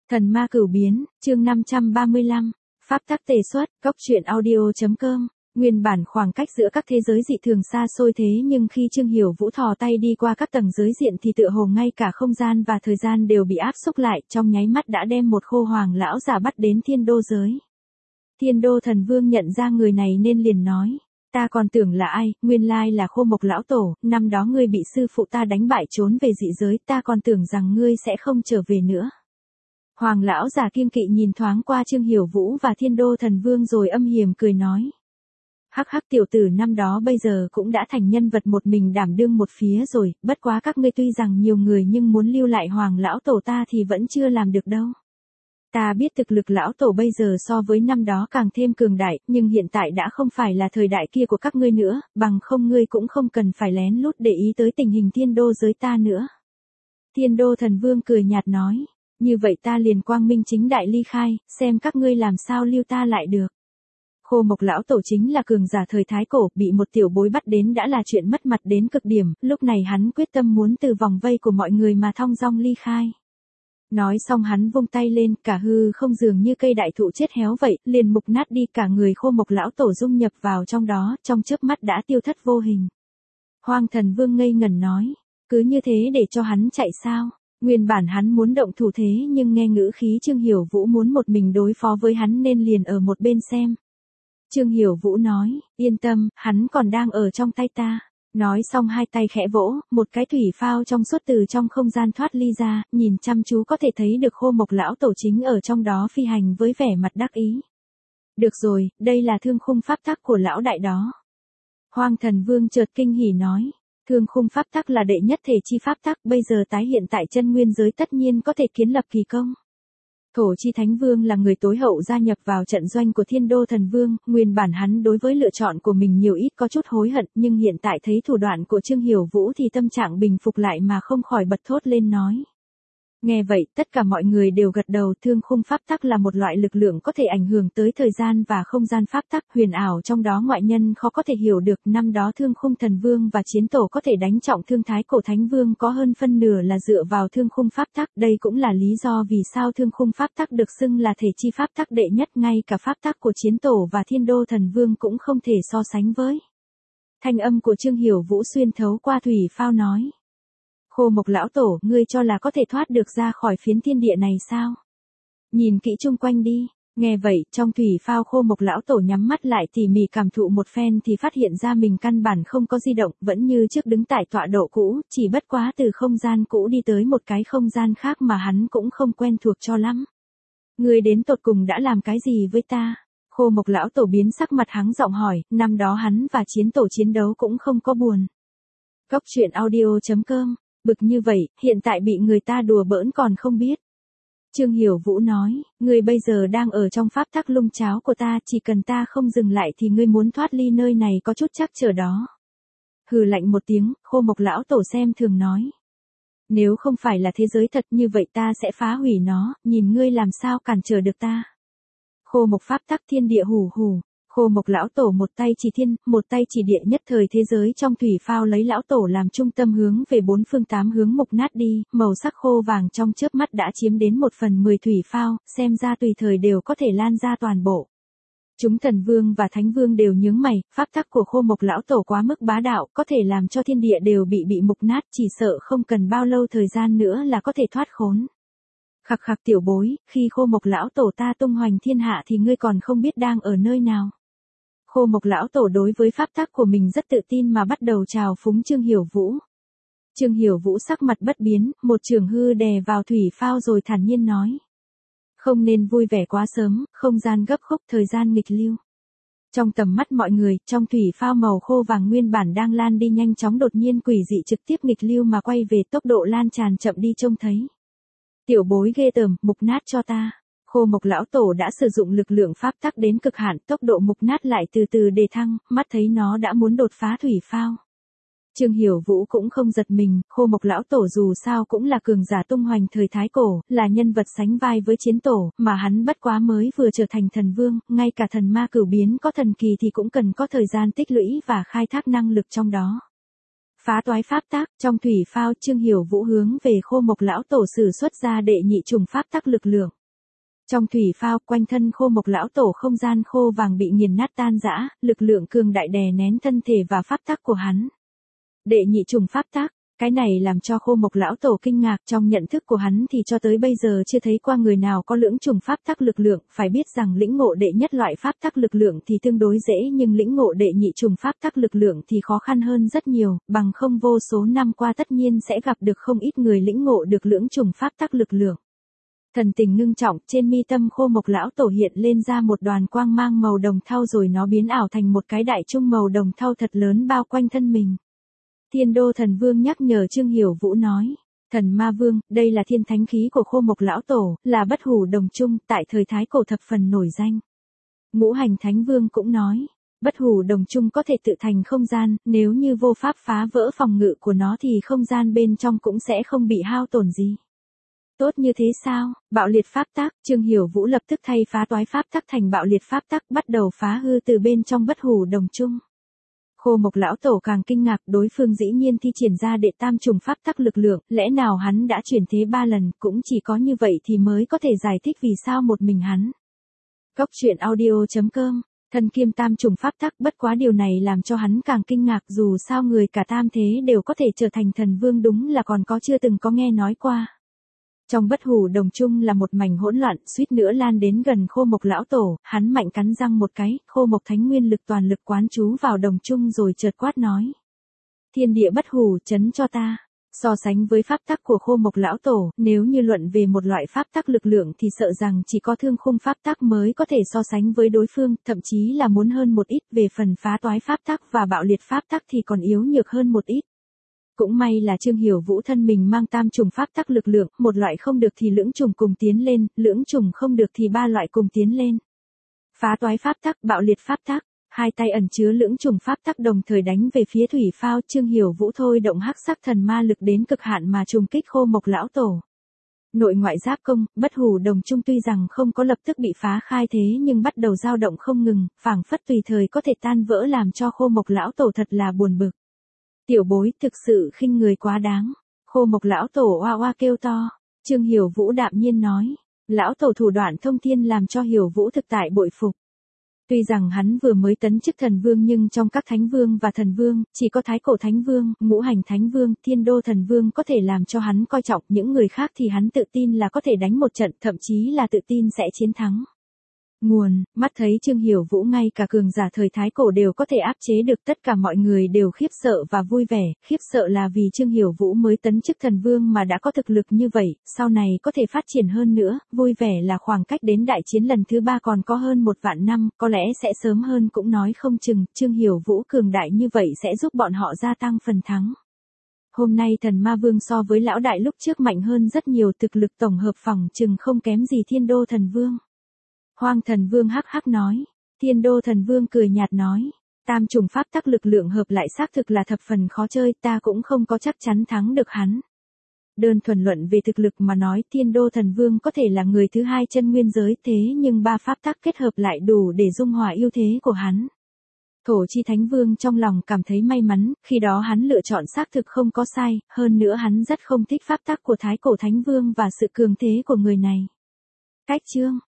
Thần ma cửu biến, chương 535, pháp tắc tề xuất, góc truyện audio.com. Nguyên bản khoảng cách giữa các thế giới dị thường xa xôi thế nhưng khi Trương Hiểu Vũ thò tay đi qua các tầng giới diện thì tựa hồ ngay cả không gian và thời gian đều bị áp xúc lại, trong nháy mắt đã đem một khô hoàng lão già bắt đến thiên đô giới. Thiên đô thần vương nhận ra người này nên liền nói, ta còn tưởng là ai, nguyên lai là Khô Mộc lão tổ, năm đó ngươi bị sư phụ ta đánh bại trốn về dị giới, ta còn tưởng rằng ngươi sẽ không trở về nữa. Hoàng lão già kiêng kỵ nhìn thoáng qua Trương Hiểu Vũ và Thiên đô thần vương rồi âm hiểm cười nói. Hắc hắc, tiểu tử năm đó bây giờ cũng đã thành nhân vật một mình đảm đương một phía rồi, bất quá các ngươi tuy rằng nhiều người nhưng muốn lưu lại hoàng lão tổ ta thì vẫn chưa làm được đâu. Ta biết thực lực lão tổ bây giờ so với năm đó càng thêm cường đại, nhưng hiện tại đã không phải là thời đại kia của các ngươi nữa, bằng không ngươi cũng không cần phải lén lút để ý tới tình hình thiên đô giới ta nữa. Thiên đô thần vương cười nhạt nói, như vậy ta liền quang minh chính đại ly khai, xem các ngươi làm sao lưu ta lại được. Khô Mộc lão tổ chính là cường giả thời thái cổ, bị một tiểu bối bắt đến đã là chuyện mất mặt đến cực điểm, lúc này hắn quyết tâm muốn từ vòng vây của mọi người mà thong dong ly khai. Nói xong hắn vung tay lên, cả hư không dường như cây đại thụ chết héo vậy, liền mục nát đi, cả người Khô Mộc lão tổ dung nhập vào trong đó, trong chớp mắt đã tiêu thất vô hình. Hoang thần vương ngây ngẩn nói, cứ như thế để cho hắn chạy sao? Nguyên bản hắn muốn động thủ thế nhưng nghe ngữ khí Trương Hiểu Vũ muốn một mình đối phó với hắn nên liền ở một bên xem. Trương Hiểu Vũ nói, yên tâm, hắn còn đang ở trong tay ta. Nói xong hai tay khẽ vỗ, một cái thủy phao trong suốt từ trong không gian thoát ly ra, nhìn chăm chú có thể thấy được Khô Mộc lão tổ chính ở trong đó phi hành với vẻ mặt đắc ý. Được rồi, đây là thương khung pháp tắc của lão đại đó. Hoang thần vương chợt kinh hỉ nói, thương khung pháp tắc là đệ nhất thể chi pháp tắc, bây giờ tái hiện tại chân nguyên giới tất nhiên có thể kiến lập kỳ công. Thổ chi thánh vương là người tối hậu gia nhập vào trận doanh của thiên đô thần vương, nguyên bản hắn đối với lựa chọn của mình nhiều ít có chút hối hận, nhưng hiện tại thấy thủ đoạn của Trương Hiểu Vũ thì tâm trạng bình phục lại mà không khỏi bật thốt lên nói. Nghe vậy, tất cả mọi người đều gật đầu, thương khung pháp tắc là một loại lực lượng có thể ảnh hưởng tới thời gian và không gian pháp tắc huyền ảo, trong đó ngoại nhân khó có thể hiểu được. Năm đó thương khung thần vương và chiến tổ có thể đánh trọng thương thái cổ thánh vương có hơn phân nửa là dựa vào thương khung pháp tắc, đây cũng là lý do vì sao thương khung pháp tắc được xưng là thể chi pháp tắc đệ nhất, ngay cả pháp tắc của chiến tổ và thiên đô thần vương cũng không thể so sánh với. Thanh âm của Trương Hiểu Vũ xuyên thấu qua thủy phao nói. Khô Mộc lão tổ, ngươi cho là có thể thoát được ra khỏi phiến thiên địa này sao? Nhìn kỹ chung quanh đi. Nghe vậy, trong thủy phao Khô Mộc lão tổ nhắm mắt lại tỉ mỉ cảm thụ một phen thì phát hiện ra mình căn bản không có di động, vẫn như trước đứng tại tọa độ cũ, chỉ bất quá từ không gian cũ đi tới một cái không gian khác mà hắn cũng không quen thuộc cho lắm. Ngươi đến tột cùng đã làm cái gì với ta? Khô Mộc lão tổ biến sắc mặt hắng giọng hỏi, năm đó hắn và chiến tổ chiến đấu cũng không có buồn. Góc truyện audio.com. Bực như vậy, hiện tại bị người ta đùa bỡn còn không biết. Trương Hiểu Vũ nói, ngươi bây giờ đang ở trong pháp tắc lung cháo của ta, chỉ cần ta không dừng lại thì ngươi muốn thoát ly nơi này có chút chắc chờ đó. Hừ lạnh một tiếng, Khô Mộc lão tổ xem thường nói. Nếu không phải là thế giới thật như vậy ta sẽ phá hủy nó, nhìn ngươi làm sao cản trở được ta. Khô Mộc pháp tắc thiên địa hù hù. Khô Mộc lão tổ một tay chỉ thiên, một tay chỉ địa, nhất thời thế giới trong thủy phao lấy lão tổ làm trung tâm hướng về bốn phương tám hướng mục nát đi, màu sắc khô vàng trong chớp mắt đã chiếm đến 1/10 thủy phao, xem ra tùy thời đều có thể lan ra toàn bộ. Chúng thần vương và thánh vương đều nhướng mày, pháp tắc của Khô Mộc lão tổ quá mức bá đạo, có thể làm cho thiên địa đều bị mục nát, chỉ sợ không cần bao lâu thời gian nữa là có thể thoát khốn. Khặc khặc tiểu bối, khi Khô Mộc lão tổ ta tung hoành thiên hạ thì ngươi còn không biết đang ở nơi nào. Khô Mộc lão tổ đối với pháp tắc của mình rất tự tin mà bắt đầu chào phúng Trương Hiểu Vũ. Trương Hiểu Vũ sắc mặt bất biến, một trường hư đè vào thủy phao rồi thản nhiên nói. Không nên vui vẻ quá sớm, không gian gấp khúc, thời gian nghịch lưu. Trong tầm mắt mọi người, trong thủy phao màu khô vàng nguyên bản đang lan đi nhanh chóng đột nhiên quỷ dị trực tiếp nghịch lưu mà quay về, tốc độ lan tràn chậm đi trông thấy. Tiểu bối ghê tởm, mục nát cho ta. Khô Mộc lão tổ đã sử dụng lực lượng pháp tắc đến cực hạn, tốc độ mục nát lại từ từ đề thăng, mắt thấy nó đã muốn đột phá thủy phao. Trương Hiểu Vũ cũng không giật mình, Khô Mộc lão tổ dù sao cũng là cường giả tung hoành thời thái cổ, là nhân vật sánh vai với chiến tổ, mà hắn bất quá mới vừa trở thành thần vương, ngay cả thần ma cửu biến có thần kỳ thì cũng cần có thời gian tích lũy và khai thác năng lực trong đó. Phá toái pháp tắc, trong thủy phao Trương Hiểu Vũ hướng về Khô Mộc lão tổ sử xuất ra đệ nhị trùng pháp tắc lực lượng. Trong thủy phao, quanh thân Khô Mộc lão tổ không gian khô vàng bị nghiền nát tan rã, lực lượng cường đại đè nén thân thể và pháp tắc của hắn. Đệ nhị trùng pháp tắc, cái này làm cho Khô Mộc lão tổ kinh ngạc, trong nhận thức của hắn thì cho tới bây giờ chưa thấy qua người nào có lưỡng trùng pháp tắc lực lượng, phải biết rằng lĩnh ngộ đệ nhất loại pháp tắc lực lượng thì tương đối dễ, nhưng lĩnh ngộ đệ nhị trùng pháp tắc lực lượng thì khó khăn hơn rất nhiều, bằng không vô số năm qua tất nhiên sẽ gặp được không ít người lĩnh ngộ được lưỡng trùng pháp tắc lực lượng. Thần tình ngưng trọng, trên mi tâm Khô Mộc lão tổ hiện lên ra một đoàn quang mang màu đồng thau, rồi nó biến ảo thành một cái đại trung màu đồng thau thật lớn bao quanh thân mình. Thiên Đô Thần Vương nhắc nhở Trương Hiểu Vũ nói, Thần Ma Vương, đây là thiên thánh khí của Khô Mộc lão tổ, là bất hủ đồng chung, tại thời Thái Cổ thập phần nổi danh. Ngũ Hành Thánh Vương cũng nói, bất hủ đồng chung có thể tự thành không gian, nếu như vô pháp phá vỡ phòng ngự của nó thì không gian bên trong cũng sẽ không bị hao tổn gì. Tốt như thế sao? Bạo liệt pháp tắc, Trương Hiểu Vũ lập tức thay phá toái pháp tắc thành bạo liệt pháp tắc, bắt đầu phá hư từ bên trong bất hủ đồng chung. Khô Mộc lão tổ càng kinh ngạc, đối phương dĩ nhiên thi triển ra đệ tam trùng pháp tắc lực lượng, lẽ nào hắn đã chuyển thế 3 lần, cũng chỉ có như vậy thì mới có thể giải thích vì sao một mình hắn. Cốc truyện audio.com, thần kiêm tam trùng pháp tắc, bất quá điều này làm cho hắn càng kinh ngạc, dù sao người cả tam thế đều có thể trở thành thần vương đúng là còn có chưa từng có nghe nói qua. Trong bất hủ đồng chung là một mảnh hỗn loạn, suýt nữa lan đến gần Khô Mộc lão tổ, hắn mạnh cắn răng một cái, Khô Mộc thánh nguyên lực toàn lực quán chú vào đồng chung rồi chợt quát nói. Thiên địa bất hủ, chấn cho ta. So sánh với pháp tắc của Khô Mộc lão tổ, nếu như luận về một loại pháp tắc lực lượng thì sợ rằng chỉ có thương khung pháp tắc mới có thể so sánh với đối phương, thậm chí là muốn hơn một ít, về phần phá toái pháp tắc và bạo liệt pháp tắc thì còn yếu nhược hơn một ít. Cũng may là Trương Hiểu Vũ thân mình mang tam trùng pháp tắc lực lượng, một loại không được thì lưỡng trùng cùng tiến lên, lưỡng trùng không được thì 3 loại cùng tiến lên. Phá toái pháp tắc, bạo liệt pháp tắc, hai tay ẩn chứa lưỡng trùng pháp tắc đồng thời đánh về phía thủy phao, Trương Hiểu Vũ thôi động hắc sắc thần ma lực đến cực hạn mà trùng kích Khô Mộc lão tổ. Nội ngoại giáp công, bất hủ đồng chung tuy rằng không có lập tức bị phá khai thế nhưng bắt đầu dao động không ngừng, phảng phất tùy thời có thể tan vỡ, làm cho Khô Mộc lão tổ thật là buồn bực. Tiểu bối, thực sự khinh người quá đáng. Khô Mộc lão tổ oa oa kêu to. Trương Hiểu Vũ đạm nhiên nói. Lão tổ thủ đoạn thông thiên làm cho Hiểu Vũ thực tại bội phục. Tuy rằng hắn vừa mới tấn chức thần vương nhưng trong các thánh vương và thần vương, chỉ có Thái Cổ Thánh Vương, Ngũ Hành Thánh Vương, Thiên Đô Thần Vương có thể làm cho hắn coi trọng, những người khác thì hắn tự tin là có thể đánh một trận, thậm chí là tự tin sẽ chiến thắng. Nguồn, mắt thấy Trương Hiểu Vũ ngay cả cường giả thời Thái Cổ đều có thể áp chế được, tất cả mọi người đều khiếp sợ và vui vẻ, khiếp sợ là vì Trương Hiểu Vũ mới tấn chức thần vương mà đã có thực lực như vậy, sau này có thể phát triển hơn nữa, vui vẻ là khoảng cách đến đại chiến lần thứ 3 còn có hơn 1 vạn năm, có lẽ sẽ sớm hơn cũng nói không chừng, Trương Hiểu Vũ cường đại như vậy sẽ giúp bọn họ gia tăng phần thắng. Hôm nay thần ma vương so với lão đại lúc trước mạnh hơn rất nhiều, thực lực tổng hợp phỏng chừng không kém gì Thiên Đô Thần Vương. Hoang Thần Vương hắc hắc nói. Thiên Đô Thần Vương cười nhạt nói. Tam trùng pháp tắc lực lượng hợp lại xác thực là thập phần khó chơi, ta cũng không có chắc chắn thắng được hắn. Đơn thuần luận về thực lực mà nói, Thiên Đô Thần Vương có thể là người thứ 2 chân nguyên giới, thế nhưng 3 pháp tắc kết hợp lại đủ để dung hòa ưu thế của hắn. Thổ Chi Thánh Vương trong lòng cảm thấy may mắn, khi đó hắn lựa chọn xác thực không có sai, hơn nữa hắn rất không thích pháp tắc của Thái Cổ Thánh Vương và sự cường thế của người này. Cách chương